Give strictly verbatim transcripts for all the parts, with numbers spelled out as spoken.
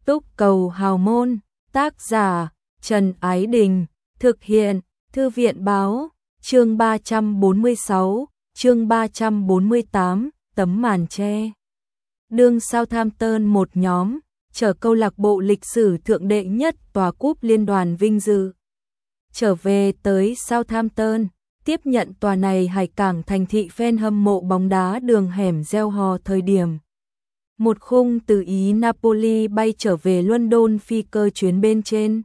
Túc cầu hào môn, tác giả Trần Ái Đình, thực hiện Thư viện Báo, chương ba trăm bốn mươi sáu, chương ba trăm bốn mươi tám, tấm màn che. Đương Southampton một nhóm, chở câu lạc bộ lịch sử thượng đệ nhất tòa cúp liên đoàn vinh dự. Trở về tới Southampton, tiếp nhận tòa này hải cảng thành thị fan hâm mộ bóng đá đường hẻm gieo hò thời điểm. Một khung từ Ý Napoli bay trở về London phi cơ chuyến bên trên.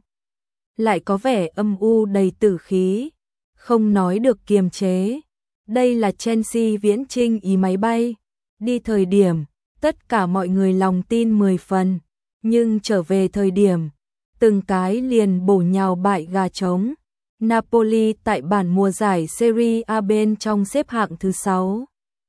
Lại có vẻ âm u đầy tử khí, không nói được kiềm chế. Đây là Chelsea viễn chinh Ý máy bay. Đi thời điểm, tất cả mọi người lòng tin mười phần, nhưng trở về thời điểm, từng cái liền bổ nhào bại gà trống. Napoli tại bản mùa giải Serie A bên trong xếp hạng thứ sáu.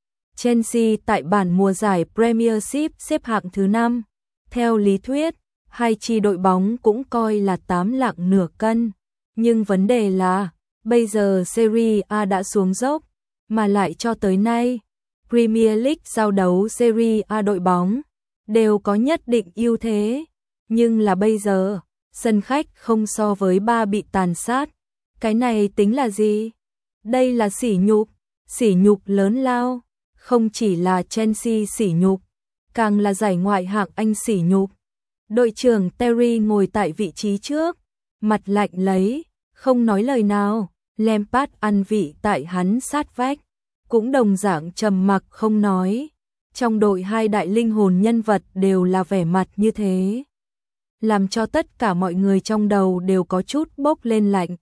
Chelsea tại bản mùa giải Premiership xếp hạng thứ năm. Theo lý thuyết, hai chi đội bóng cũng coi là tám lạng nửa cân. Nhưng vấn đề là, bây giờ Serie A đã xuống dốc, mà lại cho tới nay, Premier League giao đấu Serie A đội bóng, đều có nhất định ưu thế. Nhưng là bây giờ, sân khách không so với ba bị tàn sát. Cái này tính là gì? Đây là sỉ nhục, sỉ nhục lớn lao. Không chỉ là Chelsea sỉ nhục, càng là giải ngoại hạng Anh sỉ nhục. Đội trưởng Terry ngồi tại vị trí trước, mặt lạnh lấy, không nói lời nào. Lampard ăn vị tại hắn sát vách, cũng đồng dạng trầm mặc không nói. Trong đội hai đại linh hồn nhân vật đều là vẻ mặt như thế, làm cho tất cả mọi người trong đầu đều có chút bốc lên lạnh.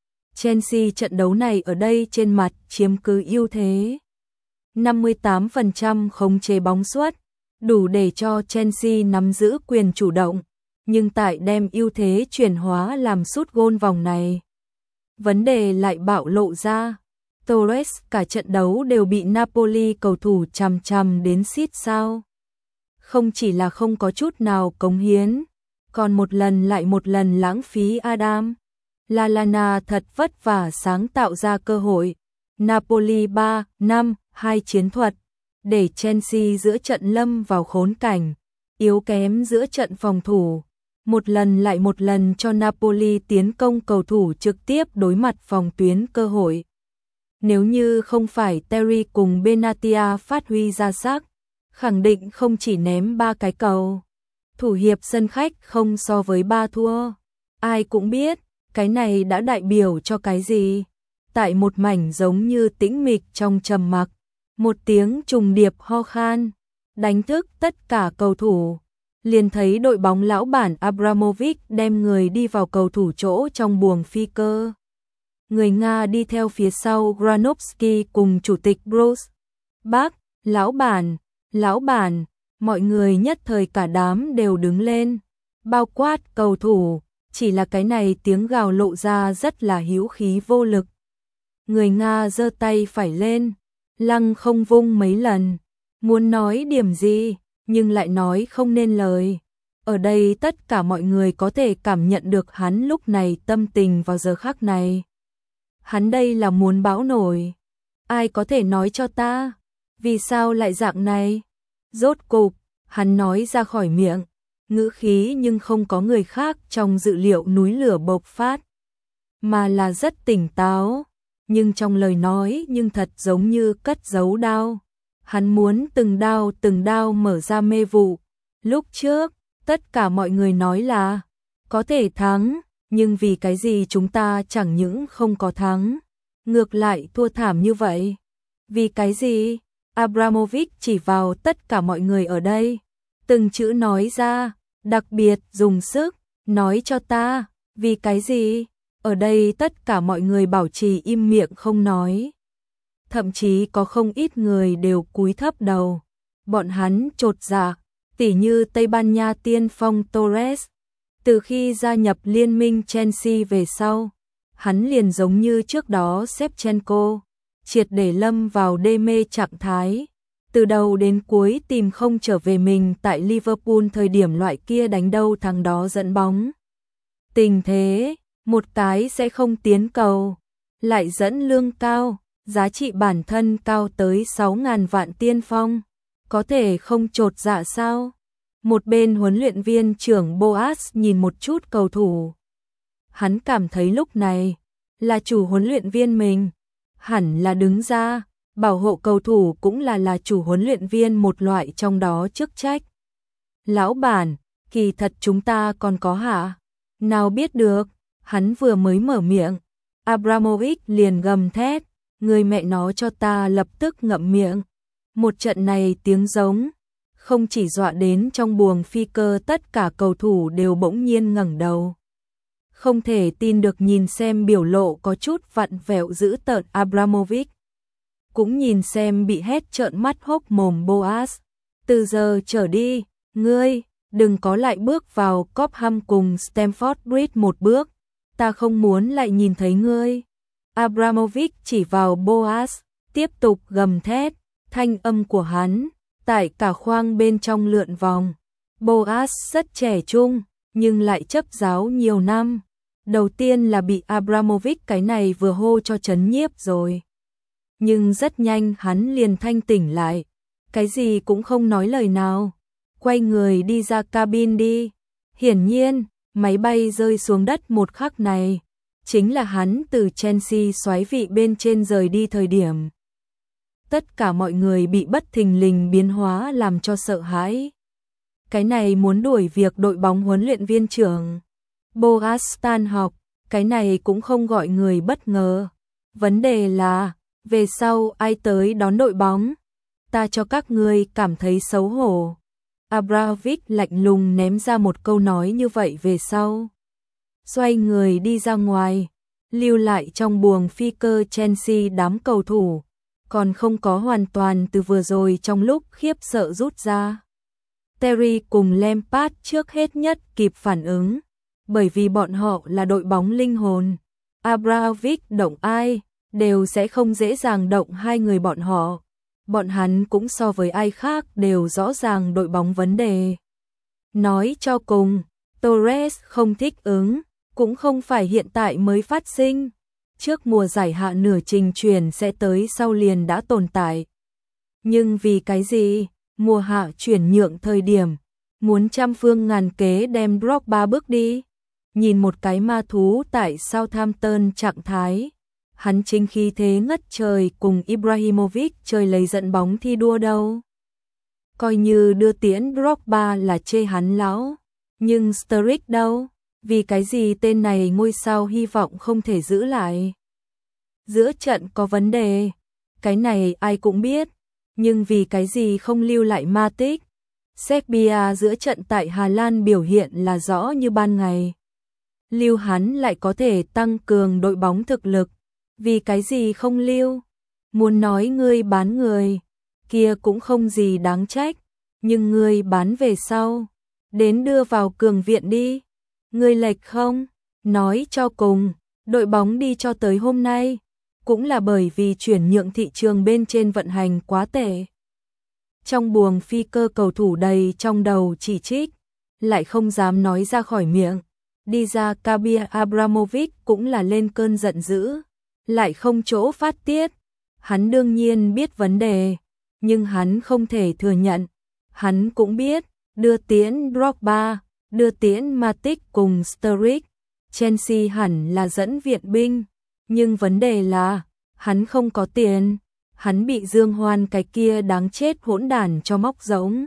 Chelsea trận đấu này ở đây trên mặt chiếm cứ ưu thế. năm mươi tám phần trăm khống chế bóng suất, đủ để cho Chelsea nắm giữ quyền chủ động, nhưng tại đem ưu thế chuyển hóa làm sút gôn vòng này, vấn đề lại bạo lộ ra. Torres cả trận đấu đều bị Napoli cầu thủ chằm chằm đến xít sao. Không chỉ là không có chút nào cống hiến, còn một lần lại một lần lãng phí Adam Lallana thật vất vả sáng tạo ra cơ hội. Napoli ba năm hai chiến thuật, để Chelsea giữa trận lâm vào khốn cảnh, yếu kém giữa trận phòng thủ. Một lần lại một lần cho Napoli tiến công cầu thủ trực tiếp đối mặt phòng tuyến cơ hội. Nếu như không phải Terry cùng Benatia phát huy ra sắc, khẳng định không chỉ ném ba cái cầu. Thủ hiệp sân khách không so với ba thua. Ai cũng biết, cái này đã đại biểu cho cái gì. Tại một mảnh giống như tĩnh mịch trong trầm mặc, một tiếng trùng điệp ho khan, đánh thức tất cả cầu thủ. Liền thấy đội bóng lão bản Abramovich đem người đi vào cầu thủ chỗ trong buồng phi cơ. Người Nga đi theo phía sau Granovsky cùng chủ tịch Bruce. Bác, lão bản, lão bản, mọi người nhất thời cả đám đều đứng lên, bao quát cầu thủ, chỉ là cái này tiếng gào lộ ra rất là hữu khí vô lực. Người Nga giơ tay phải lên, lăng không vung mấy lần, muốn nói điểm gì, nhưng lại nói không nên lời. Ở đây tất cả mọi người có thể cảm nhận được hắn lúc này tâm tình vào giờ khắc này. Hắn đây là muốn bão nổi. Ai có thể nói cho ta, vì sao lại dạng này? Rốt cục, hắn nói ra khỏi miệng, ngữ khí nhưng không có người khác trong dự liệu núi lửa bộc phát, mà là rất tỉnh táo. Nhưng trong lời nói nhưng thật giống như cất giấu đao. Hắn muốn từng đao từng đao mở ra mê vụ. Lúc trước, tất cả mọi người nói là có thể thắng, nhưng vì cái gì chúng ta chẳng những không có thắng, ngược lại thua thảm như vậy? Vì cái gì? Abramovich chỉ vào tất cả mọi người ở đây, từng chữ nói ra, đặc biệt dùng sức, nói cho ta, vì cái gì? Ở đây tất cả mọi người bảo trì im miệng không nói. Thậm chí có không ít người đều cúi thấp đầu. Bọn hắn chột dạ, tỉ như Tây Ban Nha tiên phong Torres. Từ khi gia nhập liên minh Chelsea về sau, hắn liền giống như trước đó Shevchenko, triệt để lâm vào đê mê trạng thái. Từ đầu đến cuối tìm không trở về mình tại Liverpool thời điểm loại kia đánh đâu thằng đó dẫn bóng. Tình thế, một cái sẽ không tiến cầu, lại dẫn lương cao, giá trị bản thân cao tới sáu ngàn vạn tiên phong, có thể không chột dạ sao? Một bên huấn luyện viên trưởng Boas nhìn một chút cầu thủ. Hắn cảm thấy lúc này là chủ huấn luyện viên mình, hẳn là đứng ra, bảo hộ cầu thủ cũng là là chủ huấn luyện viên một loại trong đó chức trách. Lão bản, kỳ thật chúng ta còn có hả? Nào biết được, hắn vừa mới mở miệng, Abramovich liền gầm thét, người mẹ nó cho ta lập tức ngậm miệng. Một trận này tiếng giống, không chỉ dọa đến trong buồng phi cơ tất cả cầu thủ đều bỗng nhiên ngẩng đầu. Không thể tin được nhìn xem biểu lộ có chút vặn vẹo dữ tợn Abramovich. Cũng nhìn xem bị hét trợn mắt hốc mồm Boas. Từ giờ trở đi, ngươi, đừng có lại bước vào Cobham cùng Stamford Bridge một bước. Ta không muốn lại nhìn thấy ngươi. Abramovich chỉ vào Boas, tiếp tục gầm thét, thanh âm của hắn tại cả khoang bên trong lượn vòng. Boas rất trẻ trung, nhưng lại chấp giáo nhiều năm. Đầu tiên là bị Abramovich cái này vừa hô cho chấn nhiếp rồi. Nhưng rất nhanh hắn liền thanh tỉnh lại, cái gì cũng không nói lời nào, quay người đi ra cabin đi. Hiển nhiên, máy bay rơi xuống đất một khắc này, chính là hắn từ Chelsea soái vị bên trên rời đi thời điểm. Tất cả mọi người bị bất thình lình biến hóa làm cho sợ hãi. Cái này muốn đuổi việc đội bóng huấn luyện viên trưởng Boas tan học, cái này cũng không gọi người bất ngờ. Vấn đề là, về sau ai tới đón đội bóng? Ta cho các ngươi cảm thấy xấu hổ. Abramovich lạnh lùng ném ra một câu nói như vậy về sau. Xoay người đi ra ngoài, lưu lại trong buồng phi cơ Chelsea đám cầu thủ, còn không có hoàn toàn từ vừa rồi trong lúc khiếp sợ rút ra. Terry cùng Lampard trước hết nhất kịp phản ứng, bởi vì bọn họ là đội bóng linh hồn. Abramovich động ai, đều sẽ không dễ dàng động hai người bọn họ. Bọn hắn cũng so với ai khác đều rõ ràng đội bóng vấn đề. Nói cho cùng, Torres không thích ứng, cũng không phải hiện tại mới phát sinh. Trước mùa giải hạ nửa trình chuyển sẽ tới sau liền đã tồn tại. Nhưng vì cái gì? Mùa hạ chuyển nhượng thời điểm, muốn trăm phương ngàn kế đem Drogba bước đi. Nhìn một cái ma thú tại Southampton trạng thái, hắn chính khí thế ngất trời cùng Ibrahimovic chơi lấy giận bóng thi đua đâu. Coi như đưa tiễn Drogba là chê hắn lão, nhưng Sturridge đâu? Vì cái gì tên này ngôi sao hy vọng không thể giữ lại? Giữa trận có vấn đề, cái này ai cũng biết, nhưng vì cái gì không lưu lại Matic? Serbia giữa trận tại Hà Lan biểu hiện là rõ như ban ngày. Lưu hắn lại có thể tăng cường đội bóng thực lực, vì cái gì không lưu? Muốn nói ngươi bán người, kia cũng không gì đáng trách, nhưng ngươi bán về sau, đến đưa vào cường viện đi. Ngươi lệch không? Nói cho cùng, đội bóng đi cho tới hôm nay, cũng là bởi vì chuyển nhượng thị trường bên trên vận hành quá tệ. Trong buồng phi cơ cầu thủ đầy trong đầu chỉ trích, lại không dám nói ra khỏi miệng. Đi ra cabin Abramovich cũng là lên cơn giận dữ, lại không chỗ phát tiết. Hắn đương nhiên biết vấn đề, nhưng hắn không thể thừa nhận. Hắn cũng biết, đưa tiễn Drogba, đưa tiễn Matic cùng Sturridge, Chelsea hẳn là dẫn viện binh, nhưng vấn đề là, hắn không có tiền, hắn bị Dương Hoan cái kia đáng chết hỗn đản cho móc giống.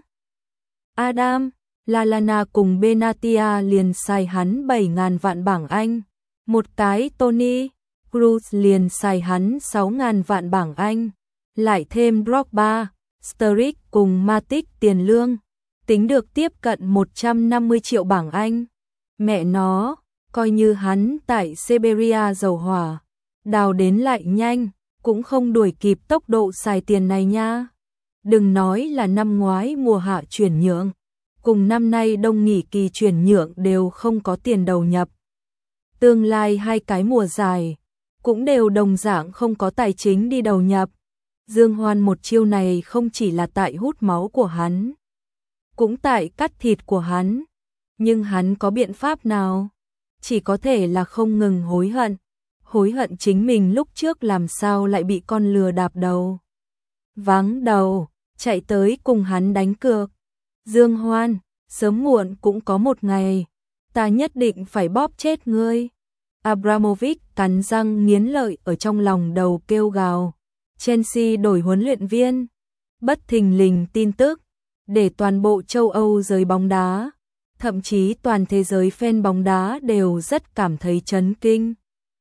Adam, Lallana cùng Benatia liền xài hắn bảy ngàn vạn bảng Anh, một cái Tony Cruz liền xài hắn sáu ngàn vạn bảng Anh, lại thêm Drogba, Sturridge cùng Matic tiền lương, tính được tiếp cận một trăm năm mươi triệu bảng Anh. Mẹ nó, coi như hắn tại Siberia dầu hỏa, đào đến lại nhanh, cũng không đuổi kịp tốc độ xài tiền này nha. Đừng nói là năm ngoái mùa hạ chuyển nhượng, cùng năm nay đông nghỉ kỳ chuyển nhượng đều không có tiền đầu nhập. Tương lai hai cái mùa dài, cũng đều đồng dạng không có tài chính đi đầu nhập. Dương Hoan một chiêu này không chỉ là tại hút máu của hắn, cũng tại cắt thịt của hắn. Nhưng hắn có biện pháp nào? Chỉ có thể là không ngừng hối hận. Hối hận chính mình lúc trước làm sao lại bị con lừa đạp đầu. Váng đầu, chạy tới cùng hắn đánh cược. Dương Hoan, sớm muộn cũng có một ngày, ta nhất định phải bóp chết ngươi. Abramovich cắn răng nghiến lợi ở trong lòng đầu kêu gào. Chelsea đổi huấn luyện viên. Bất thình lình tin tức để toàn bộ châu Âu giới bóng đá, thậm chí toàn thế giới fan bóng đá đều rất cảm thấy chấn kinh.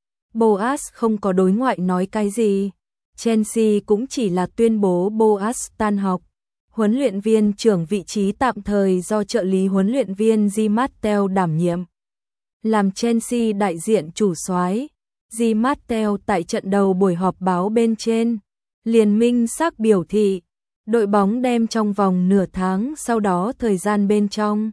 Boas không có đối ngoại nói cái gì. Chelsea cũng chỉ là tuyên bố Boas tan học. Huấn luyện viên trưởng vị trí tạm thời do trợ lý huấn luyện viên Di Matteo đảm nhiệm. Làm Chelsea đại diện chủ soái, Di Matteo tại trận đầu buổi họp báo bên trên, liền minh xác biểu thị, đội bóng đem trong vòng nửa tháng sau đó thời gian bên trong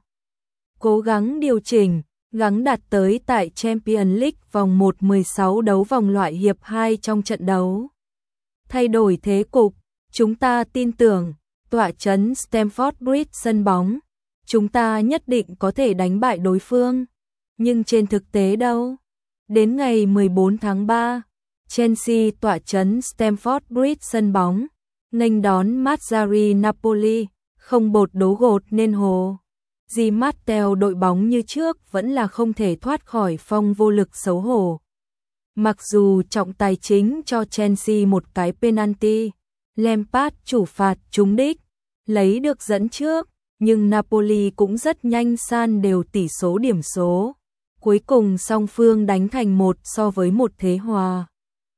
cố gắng điều chỉnh, gắng đạt tới tại Champions League vòng một mười sáu đấu vòng loại hiệp hai trong trận đấu. Thay đổi thế cục, chúng ta tin tưởng, tọa trấn Stamford Bridge sân bóng, chúng ta nhất định có thể đánh bại đối phương. Nhưng trên thực tế đâu? Đến ngày mười bốn tháng ba, Chelsea tọa trấn Stamford Bridge sân bóng, nghênh đón Mazzarri Napoli, không bột đấu gột nên hồ. Di Matteo đội bóng như trước vẫn là không thể thoát khỏi phong vô lực xấu hổ. Mặc dù trọng tài chính cho Chelsea một cái penalty, Lampard chủ phạt trúng đích, lấy được dẫn trước, nhưng Napoli cũng rất nhanh san đều tỷ số điểm số. Cuối cùng song phương đánh thành một so với một thế hòa.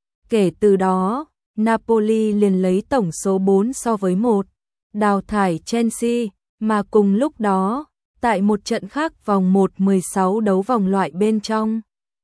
Kể từ đó, Napoli liền lấy tổng số bốn so với một, đào thải Chelsea, mà cùng lúc đó, tại một trận khác vòng một mười sáu đấu vòng loại bên trong,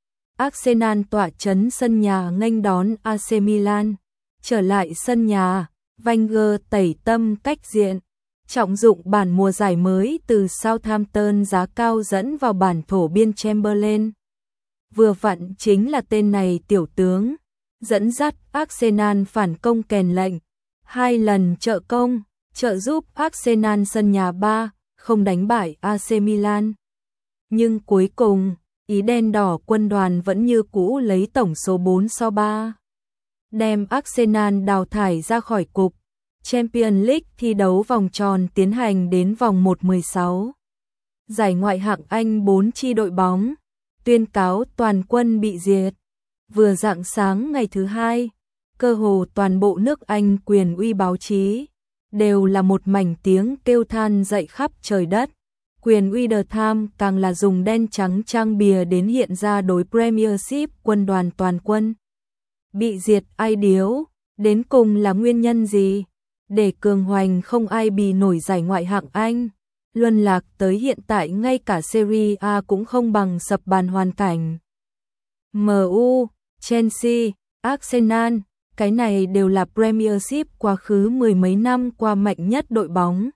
Arsenal tọa trấn sân nhà nghênh đón a xê Milan, trở lại sân nhà, Wenger tẩy tâm cách diện, trọng dụng bản mùa giải mới từ Southampton giá cao dẫn vào bản thổ biên Chamberlain. Vừa vặn chính là tên này tiểu tướng, dẫn dắt Arsenal phản công kèn lệnh, hai lần trợ công, trợ giúp Arsenal sân nhà ba, không đánh bại a xê Milan. Nhưng cuối cùng, ý đen đỏ quân đoàn vẫn như cũ lấy tổng số bốn so ba, đem Arsenal đào thải ra khỏi cục Champions League thi đấu vòng tròn tiến hành đến vòng một mười sáu. Giải ngoại hạng Anh bốn chi đội bóng, tuyên cáo toàn quân bị diệt. Vừa rạng sáng ngày thứ hai, cơ hồ toàn bộ nước Anh quyền uy báo chí, đều là một mảnh tiếng kêu than dậy khắp trời đất. Quyền uy The Times càng là dùng đen trắng trang bìa đến hiện ra đối Premiership quân đoàn toàn quân bị diệt ai điếu, đến cùng là nguyên nhân gì? Để cường hoành không ai bì nổi giải ngoại hạng Anh, luân lạc tới hiện tại ngay cả Serie A cũng không bằng sập bàn hoàn cảnh. em u, Chelsea, Arsenal, cái này đều là Premiership quá khứ mười mấy năm qua mạnh nhất đội bóng.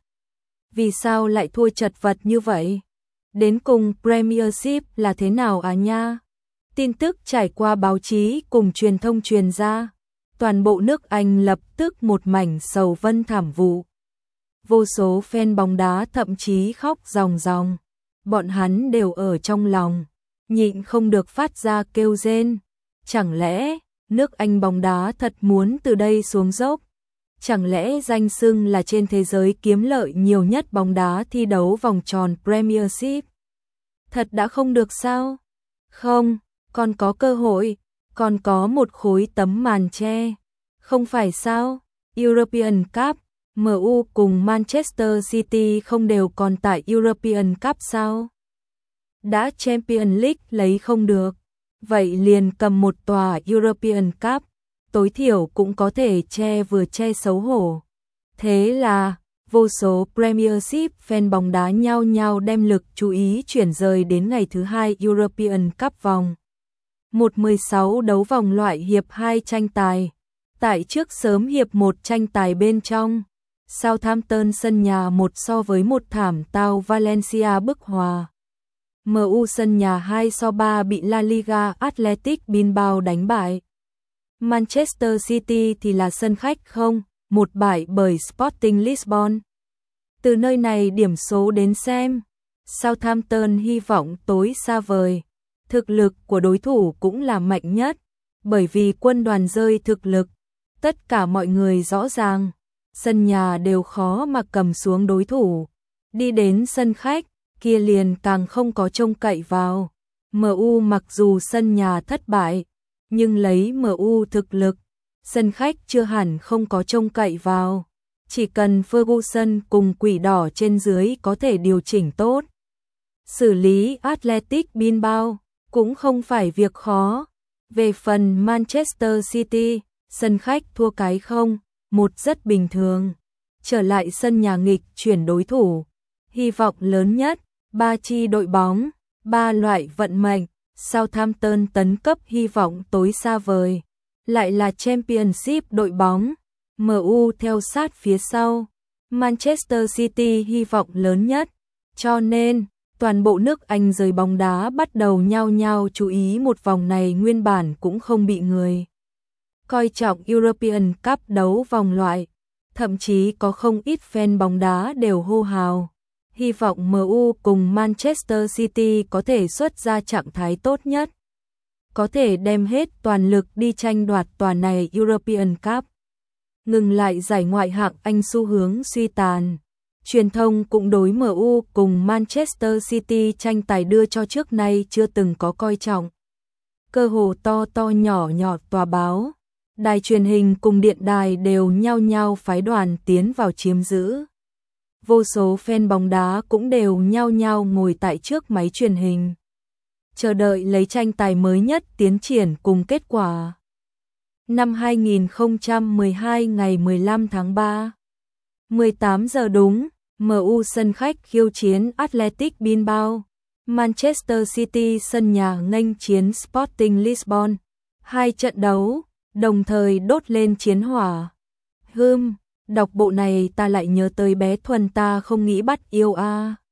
Vì sao lại thua chật vật như vậy? Đến cùng Premiership là thế nào à nha? Tin tức trải qua báo chí cùng truyền thông truyền ra, toàn bộ nước Anh lập tức một mảnh sầu vân thảm vụ. Vô số fan bóng đá thậm chí khóc ròng ròng. Bọn hắn đều ở trong lòng, nhịn không được phát ra kêu rên. Chẳng lẽ nước Anh bóng đá thật muốn từ đây xuống dốc? Chẳng lẽ danh xưng là trên thế giới kiếm lợi nhiều nhất bóng đá thi đấu vòng tròn Premiership thật đã không được sao? Không, còn có cơ hội, còn có một khối tấm màn che. Không phải sao? European Cup, em u cùng Manchester City không đều còn tại European Cup sao? Đã Champions League lấy không được, vậy liền cầm một tòa European Cup, tối thiểu cũng có thể che vừa che xấu hổ. Thế là, vô số Premiership fan bóng đá nhao nhao đem lực chú ý chuyển rời đến ngày thứ hai European Cup vòng một mười sáu đấu vòng loại hiệp hai tranh tài. Tại trước sớm hiệp một tranh tài bên trong, Southampton sân nhà một so với một thảm tao Valencia bức hòa. em u sân nhà hai so ba bị La Liga Athletic Bilbao đánh bại. Manchester City thì là sân khách không, một bại bởi Sporting Lisbon. Từ nơi này điểm số đến xem, Southampton hy vọng tối xa vời. Thực lực của đối thủ cũng là mạnh nhất, bởi vì quân đoàn rơi thực lực, tất cả mọi người rõ ràng, sân nhà đều khó mà cầm xuống đối thủ. Đi đến sân khách, kia liền càng không có trông cậy vào. em u mặc dù sân nhà thất bại, nhưng lấy em u thực lực, sân khách chưa hẳn không có trông cậy vào. Chỉ cần Ferguson cùng Quỷ Đỏ trên dưới có thể điều chỉnh tốt, xử lý Athletic Bilbao cũng không phải việc khó. Về phần Manchester City, sân khách thua cái không, một rất bình thường. Trở lại sân nhà nghịch chuyển đối thủ. Hy vọng lớn nhất, ba chi đội bóng, ba loại vận mệnh, Southampton tấn cấp hy vọng tối xa vời. Lại là Championship đội bóng, em u theo sát phía sau. Manchester City hy vọng lớn nhất, cho nên toàn bộ nước Anh giới bóng đá bắt đầu nhao nhao chú ý một vòng này nguyên bản cũng không bị người coi trọng European Cup đấu vòng loại. Thậm chí có không ít fan bóng đá đều hô hào, hy vọng em u cùng Manchester City có thể xuất ra trạng thái tốt nhất, có thể đem hết toàn lực đi tranh đoạt tòa này European Cup. Ngừng lại giải ngoại hạng Anh xu hướng suy tàn. Truyền thông cũng đối em u cùng Manchester City tranh tài đưa cho trước nay chưa từng có coi trọng. Cơ hồ to to nhỏ nhỏ tòa báo, đài truyền hình cùng điện đài đều nhao nhao phái đoàn tiến vào chiếm giữ. Vô số fan bóng đá cũng đều nhao nhao ngồi tại trước máy truyền hình, chờ đợi lấy tranh tài mới nhất tiến triển cùng kết quả. Năm hai nghìn không trăm mười hai ngày mười lăm tháng ba, mười tám giờ đúng, em u sân khách khiêu chiến Athletic Bilbao, Manchester City sân nhà nghênh chiến Sporting Lisbon. Hai trận đấu đồng thời đốt lên chiến hỏa. Hừm, đọc bộ này ta lại nhớ tới bé Thuần ta không nghĩ bắt yêu a. À.